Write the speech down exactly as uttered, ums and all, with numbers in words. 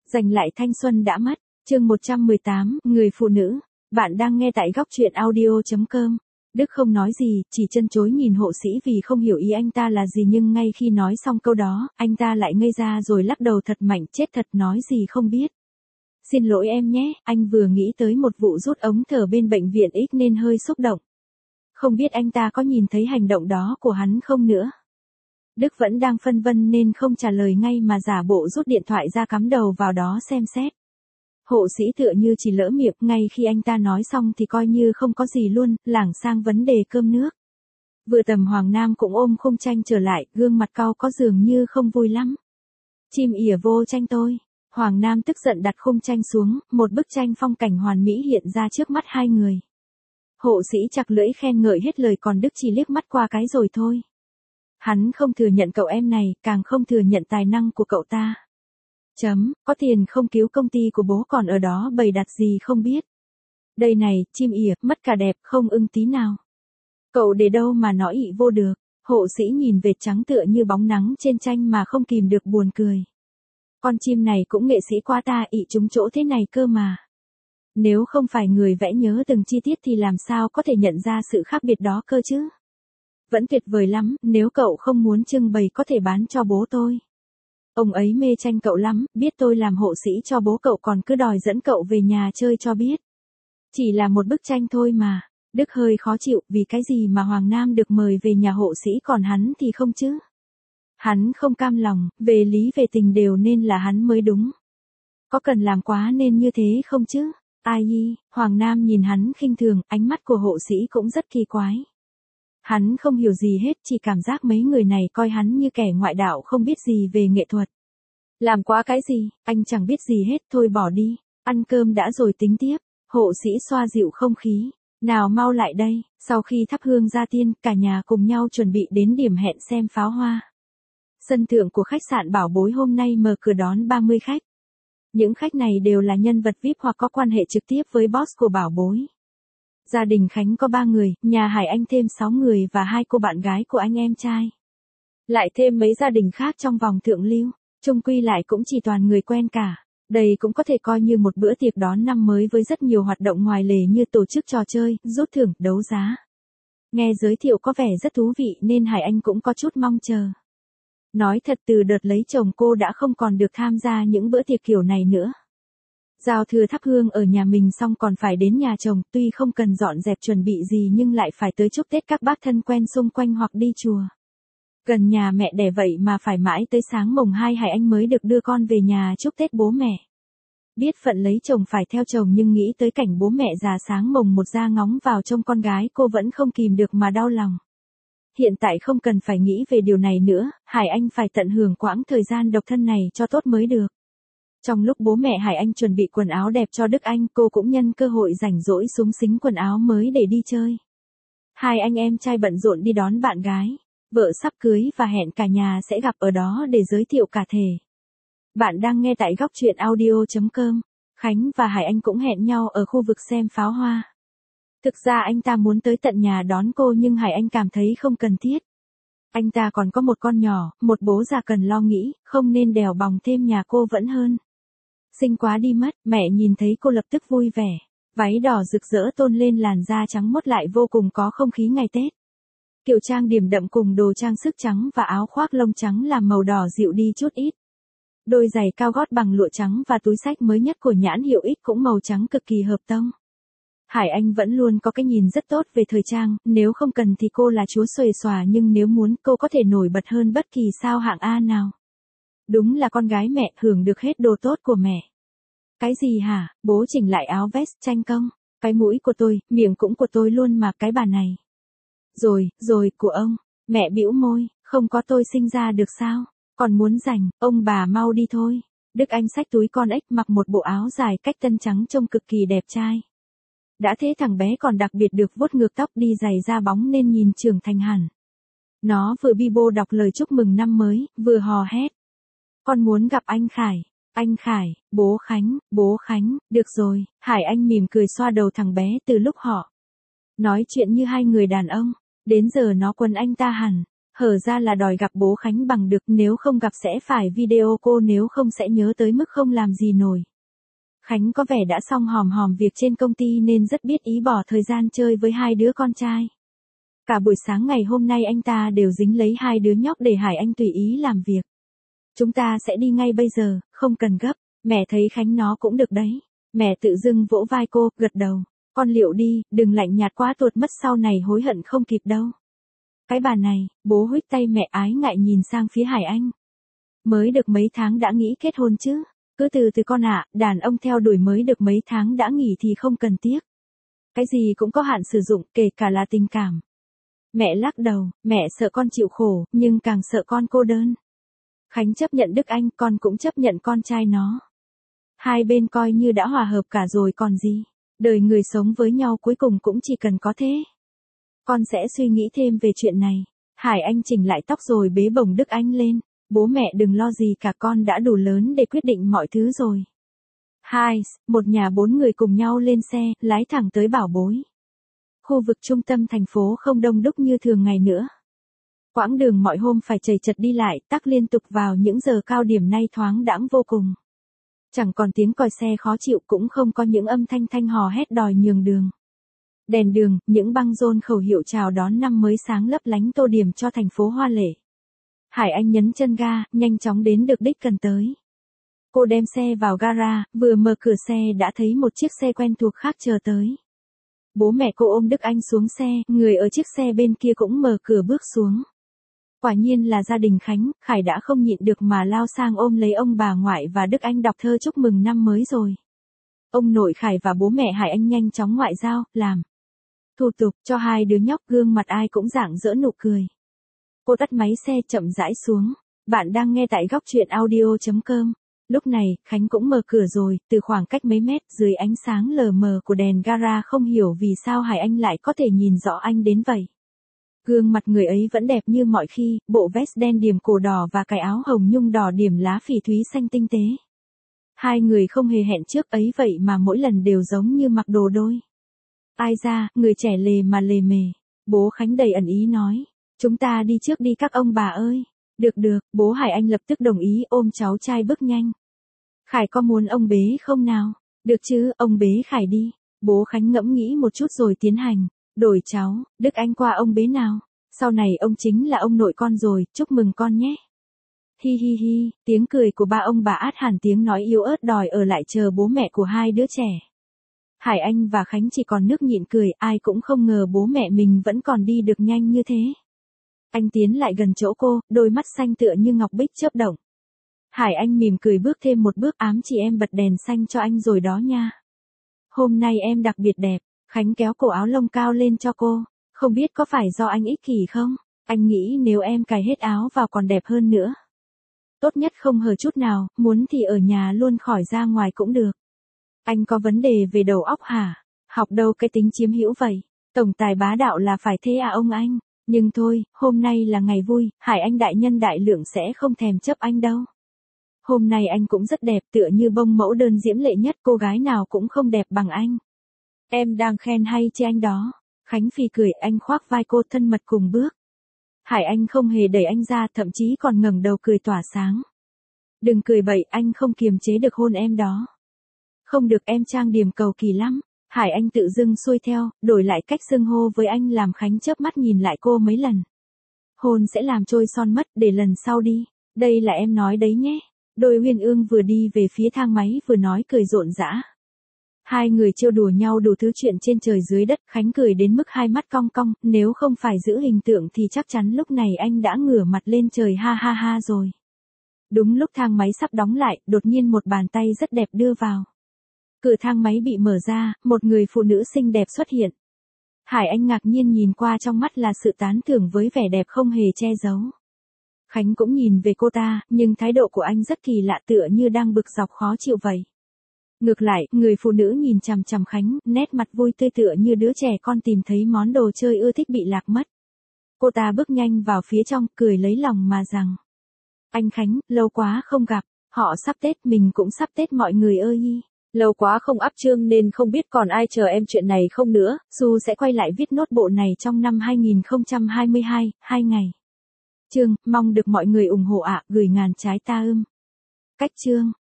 Giành lại thanh xuân đã mất, chương một trăm mười tám, người phụ nữ. Bạn đang nghe tại góc truyện audio chấm com. Đức không nói gì, chỉ chân chối nhìn hộ sĩ vì không hiểu ý anh ta là gì, nhưng ngay khi nói xong câu đó, anh ta lại ngây ra rồi lắc đầu thật mạnh, chết thật, nói gì không biết. Xin lỗi em nhé, anh vừa nghĩ tới một vụ rút ống thở bên bệnh viện X nên hơi xúc động. Không biết anh ta có nhìn thấy hành động đó của hắn không nữa. Đức vẫn đang phân vân nên không trả lời ngay mà giả bộ rút điện thoại ra cắm đầu vào đó xem xét. Hộ sĩ tựa như chỉ lỡ miệng, ngay khi anh ta nói xong thì coi như không có gì luôn, lảng sang vấn đề cơm nước. Vừa tầm Hoàng Nam cũng ôm khung tranh trở lại, gương mặt cau có dường như không vui lắm. Chim ỉa vô tranh tôi. Hoàng Nam tức giận đặt khung tranh xuống, một bức tranh phong cảnh hoàn mỹ hiện ra trước mắt hai người. Hộ sĩ chặt lưỡi khen ngợi hết lời, còn Đức chỉ liếc mắt qua cái rồi thôi. Hắn không thừa nhận cậu em này, càng không thừa nhận tài năng của cậu ta. Chấm, có tiền không cứu công ty của bố còn ở đó bày đặt gì không biết. Đây này, chim ỉa, mất cả đẹp, không ưng tí nào. Cậu để đâu mà nói ị vô được. Hộ sĩ nhìn vệt trắng tựa như bóng nắng trên tranh mà không kìm được buồn cười. Con chim này cũng nghệ sĩ quá ta, ị trúng chỗ thế này cơ mà. Nếu không phải người vẽ nhớ từng chi tiết thì làm sao có thể nhận ra sự khác biệt đó cơ chứ. Vẫn tuyệt vời lắm, nếu cậu không muốn trưng bày có thể bán cho bố tôi. Ông ấy mê tranh cậu lắm, biết tôi làm hộ sĩ cho bố cậu còn cứ đòi dẫn cậu về nhà chơi cho biết. Chỉ là một bức tranh thôi mà. Đức hơi khó chịu, vì cái gì mà Hoàng Nam được mời về nhà hộ sĩ còn hắn thì không chứ. Hắn không cam lòng, về lý về tình đều nên là hắn mới đúng. Có cần làm quá nên như thế không chứ? Ai nhi, Hoàng Nam nhìn hắn khinh thường, ánh mắt của hộ sĩ cũng rất kỳ quái. Hắn không hiểu gì hết, chỉ cảm giác mấy người này coi hắn như kẻ ngoại đạo không biết gì về nghệ thuật. Làm quá cái gì, anh chẳng biết gì hết, thôi bỏ đi, ăn cơm đã rồi tính tiếp. Hộ sĩ xoa dịu không khí. Nào mau lại đây, sau khi thắp hương gia tiên, cả nhà cùng nhau chuẩn bị đến điểm hẹn xem pháo hoa. Sân thượng của khách sạn Bảo Bối hôm nay mở cửa đón ba mươi khách. Những khách này đều là nhân vật vi ai pi hoặc có quan hệ trực tiếp với boss của Bảo Bối. Gia đình Khánh có ba người, nhà Hải Anh thêm sáu người và hai cô bạn gái của anh em trai. Lại thêm mấy gia đình khác trong vòng thượng lưu, chung quy lại cũng chỉ toàn người quen cả. Đây cũng có thể coi như một bữa tiệc đón năm mới với rất nhiều hoạt động ngoài lề như tổ chức trò chơi, rút thưởng, đấu giá. Nghe giới thiệu có vẻ rất thú vị nên Hải Anh cũng có chút mong chờ. Nói thật, từ đợt lấy chồng cô đã không còn được tham gia những bữa tiệc kiểu này nữa. Giao thừa thắp hương ở nhà mình xong còn phải đến nhà chồng, tuy không cần dọn dẹp chuẩn bị gì nhưng lại phải tới chúc Tết các bác thân quen xung quanh hoặc đi chùa. Gần nhà mẹ đẻ vậy mà phải mãi tới sáng mùng hai Hải Anh mới được đưa con về nhà chúc Tết bố mẹ. Biết phận lấy chồng phải theo chồng nhưng nghĩ tới cảnh bố mẹ già sáng mùng một ra ngóng vào trông con gái cô vẫn không kìm được mà đau lòng. Hiện tại không cần phải nghĩ về điều này nữa, Hải Anh phải tận hưởng quãng thời gian độc thân này cho tốt mới được. Trong lúc bố mẹ Hải Anh chuẩn bị quần áo đẹp cho Đức Anh, cô cũng nhân cơ hội rảnh rỗi xúng xính quần áo mới để đi chơi. Hai anh em trai bận rộn đi đón bạn gái. Vợ sắp cưới và hẹn cả nhà sẽ gặp ở đó để giới thiệu cả thể. Bạn đang nghe tại góc truyện audio chấm com. Khánh và Hải Anh cũng hẹn nhau ở khu vực xem pháo hoa. Thực ra anh ta muốn tới tận nhà đón cô nhưng Hải Anh cảm thấy không cần thiết. Anh ta còn có một con nhỏ, một bố già cần lo nghĩ, không nên đèo bòng thêm nhà cô vẫn hơn. Xinh quá đi mất, mẹ nhìn thấy cô lập tức vui vẻ. Váy đỏ rực rỡ tôn lên làn da trắng mốt lại vô cùng có không khí ngày Tết. Kiểu trang điểm đậm cùng đồ trang sức trắng và áo khoác lông trắng làm màu đỏ dịu đi chút ít. Đôi giày cao gót bằng lụa trắng và túi xách mới nhất của nhãn hiệu X cũng màu trắng cực kỳ hợp tông. Hải Anh vẫn luôn có cái nhìn rất tốt về thời trang, nếu không cần thì cô là chúa xuề xòa nhưng nếu muốn cô có thể nổi bật hơn bất kỳ sao hạng A nào. Đúng là con gái mẹ, hưởng được hết đồ tốt của mẹ. Cái gì hả, bố chỉnh lại áo vest tranh công. Cái mũi của tôi, miệng cũng của tôi luôn mà, cái bà này. Rồi, rồi, của ông. Mẹ bĩu môi, không có tôi sinh ra được sao? Còn muốn rảnh, ông bà mau đi thôi. Đức Anh xách túi con ếch mặc một bộ áo dài cách tân trắng trông cực kỳ đẹp trai. Đã thế thằng bé còn đặc biệt được vuốt ngược tóc đi giày da bóng nên nhìn trưởng thành hẳn. Nó vừa bi bô đọc lời chúc mừng năm mới, vừa hò hét. Con muốn gặp anh Khải. Anh Khải, bố Khánh, bố Khánh, được rồi. Hải Anh mỉm cười xoa đầu thằng bé từ lúc họ nói chuyện như hai người đàn ông. Đến giờ nó quấn anh ta hẳn. Hở ra là đòi gặp bố Khánh bằng được, nếu không gặp sẽ phải video cô, nếu không sẽ nhớ tới mức không làm gì nổi. Khánh có vẻ đã xong hòm hòm việc trên công ty nên rất biết ý bỏ thời gian chơi với hai đứa con trai. Cả buổi sáng ngày hôm nay anh ta đều dính lấy hai đứa nhóc để Hải Anh tùy ý làm việc. Chúng ta sẽ đi ngay bây giờ, không cần gấp. Mẹ thấy Khánh nó cũng được đấy. Mẹ tự dưng vỗ vai cô, gật đầu. Con liệu đi, đừng lạnh nhạt quá tuột mất sau này hối hận không kịp đâu. Cái bà này, bố huých tay mẹ ái ngại nhìn sang phía Hải Anh. Mới được mấy tháng đã nghĩ kết hôn chứ. Cứ từ từ con ạ, đàn ông theo đuổi mới được mấy tháng đã nghỉ thì không cần tiếc. Cái gì cũng có hạn sử dụng, kể cả là tình cảm. Mẹ lắc đầu, mẹ sợ con chịu khổ, nhưng càng sợ con cô đơn. Khánh chấp nhận Đức Anh, con cũng chấp nhận con trai nó. Hai bên coi như đã hòa hợp cả rồi còn gì. Đời người sống với nhau cuối cùng cũng chỉ cần có thế. Con sẽ suy nghĩ thêm về chuyện này. Hải Anh chỉnh lại tóc rồi bế bổng Đức Anh lên. Bố mẹ đừng lo gì cả, con đã đủ lớn để quyết định mọi thứ rồi. Hai, một nhà bốn người cùng nhau lên xe, lái thẳng tới Bảo Bối. Khu vực trung tâm thành phố không đông đúc như thường ngày nữa. Quãng đường mọi hôm phải chầy chật đi lại, tắc liên tục vào những giờ cao điểm nay thoáng đãng vô cùng. Chẳng còn tiếng còi xe khó chịu, cũng không có những âm thanh thanh hò hét đòi nhường đường. Đèn đường, những băng rôn khẩu hiệu chào đón năm mới sáng lấp lánh tô điểm cho thành phố hoa lệ. Hải Anh nhấn chân ga, nhanh chóng đến được đích cần tới. Cô đem xe vào gara, vừa mở cửa xe đã thấy một chiếc xe quen thuộc khác chờ tới. Bố mẹ cô ôm Đức Anh xuống xe, người ở chiếc xe bên kia cũng mở cửa bước xuống. Quả nhiên là gia đình Khánh, Khải đã không nhịn được mà lao sang ôm lấy ông bà ngoại và Đức Anh đọc thơ chúc mừng năm mới rồi. Ông nội Khải và bố mẹ Hải Anh nhanh chóng ngoại giao, làm thủ tục cho hai đứa nhóc, gương mặt ai cũng rạng rỡ nụ cười. Cô tắt máy xe chậm rãi xuống. Bạn đang nghe tại góc truyện audio chấm com. Lúc này, Khánh cũng mở cửa rồi, từ khoảng cách mấy mét dưới ánh sáng lờ mờ của đèn gara không hiểu vì sao Hải Anh lại có thể nhìn rõ anh đến vậy. Gương mặt người ấy vẫn đẹp như mọi khi, bộ vest đen điểm cổ đỏ và cái áo hồng nhung đỏ điểm lá phỉ thúy xanh tinh tế. Hai người không hề hẹn trước ấy vậy mà mỗi lần đều giống như mặc đồ đôi. Ai ra, người trẻ lề mà lề mề. Bố Khánh đầy ẩn ý nói. Chúng ta đi trước đi các ông bà ơi. Được được, bố Hải Anh lập tức đồng ý ôm cháu trai bước nhanh. Khải có muốn ông bế không nào? Được chứ, ông bế Khải đi. Bố Khánh ngẫm nghĩ một chút rồi tiến hành. Đổi cháu, Đức Anh qua ông bế nào. Sau này ông chính là ông nội con rồi, chúc mừng con nhé. Hi hi hi, tiếng cười của ba ông bà át hẳn tiếng nói yếu ớt đòi ở lại chờ bố mẹ của hai đứa trẻ. Hải Anh và Khánh chỉ còn nước nhịn cười, ai cũng không ngờ bố mẹ mình vẫn còn đi được nhanh như thế. Anh tiến lại gần chỗ cô, đôi mắt xanh tựa như ngọc bích chớp động. Hải Anh mỉm cười bước thêm một bước, ám chỉ em bật đèn xanh cho anh rồi đó nha. Hôm nay em đặc biệt đẹp. Khánh kéo cổ áo lông cao lên cho cô. Không biết có phải do anh ích kỷ không? Anh nghĩ nếu em cài hết áo vào còn đẹp hơn nữa. Tốt nhất không hở chút nào, muốn thì ở nhà luôn khỏi ra ngoài cũng được. Anh có vấn đề về đầu óc hả? Học đâu cái tính chiếm hữu vậy? Tổng tài bá đạo là phải thế à ông anh? Nhưng thôi, hôm nay là ngày vui, Hải Anh đại nhân đại lượng sẽ không thèm chấp anh đâu. Hôm nay anh cũng rất đẹp, tựa như bông mẫu đơn diễm lệ nhất, cô gái nào cũng không đẹp bằng anh. Em đang khen hay chê anh đó? Khánh phì cười, anh khoác vai cô thân mật cùng bước. Hải Anh không hề đẩy anh ra, thậm chí còn ngẩng đầu cười tỏa sáng. Đừng cười bậy, anh không kiềm chế được hôn em đó. Không được, em trang điểm cầu kỳ lắm. Hải Anh tự dưng xuôi theo, đổi lại cách xưng hô với anh làm Khánh chớp mắt nhìn lại cô mấy lần. Hôn sẽ làm trôi son mất, để lần sau đi. Đây là em nói đấy nhé. Đôi uyên ương vừa đi về phía thang máy vừa nói cười rộn rã. Hai người trêu đùa nhau đủ thứ chuyện trên trời dưới đất, Khánh cười đến mức hai mắt cong cong, nếu không phải giữ hình tượng thì chắc chắn lúc này anh đã ngửa mặt lên trời ha ha ha rồi. Đúng lúc thang máy sắp đóng lại, đột nhiên một bàn tay rất đẹp đưa vào. Cửa thang máy bị mở ra, một người phụ nữ xinh đẹp xuất hiện. Hải Anh ngạc nhiên nhìn qua, trong mắt là sự tán thưởng với vẻ đẹp không hề che giấu. Khánh cũng nhìn về cô ta, nhưng thái độ của anh rất kỳ lạ, tựa như đang bực dọc khó chịu vậy. Ngược lại, người phụ nữ nhìn chằm chằm Khánh, nét mặt vui tươi tựa như đứa trẻ con tìm thấy món đồ chơi ưa thích bị lạc mất. Cô ta bước nhanh vào phía trong, cười lấy lòng mà rằng. Anh Khánh, lâu quá không gặp, họ sắp Tết, mình cũng sắp Tết mọi người ơi. Lâu quá không up chương nên không biết còn ai chờ em chuyện này không nữa, Su sẽ quay lại viết nốt bộ này trong năm hai nghìn không trăm hai mươi hai, hai ngày. Chương, mong được mọi người ủng hộ ạ, gửi ngàn trái ta ưm. Cách chương.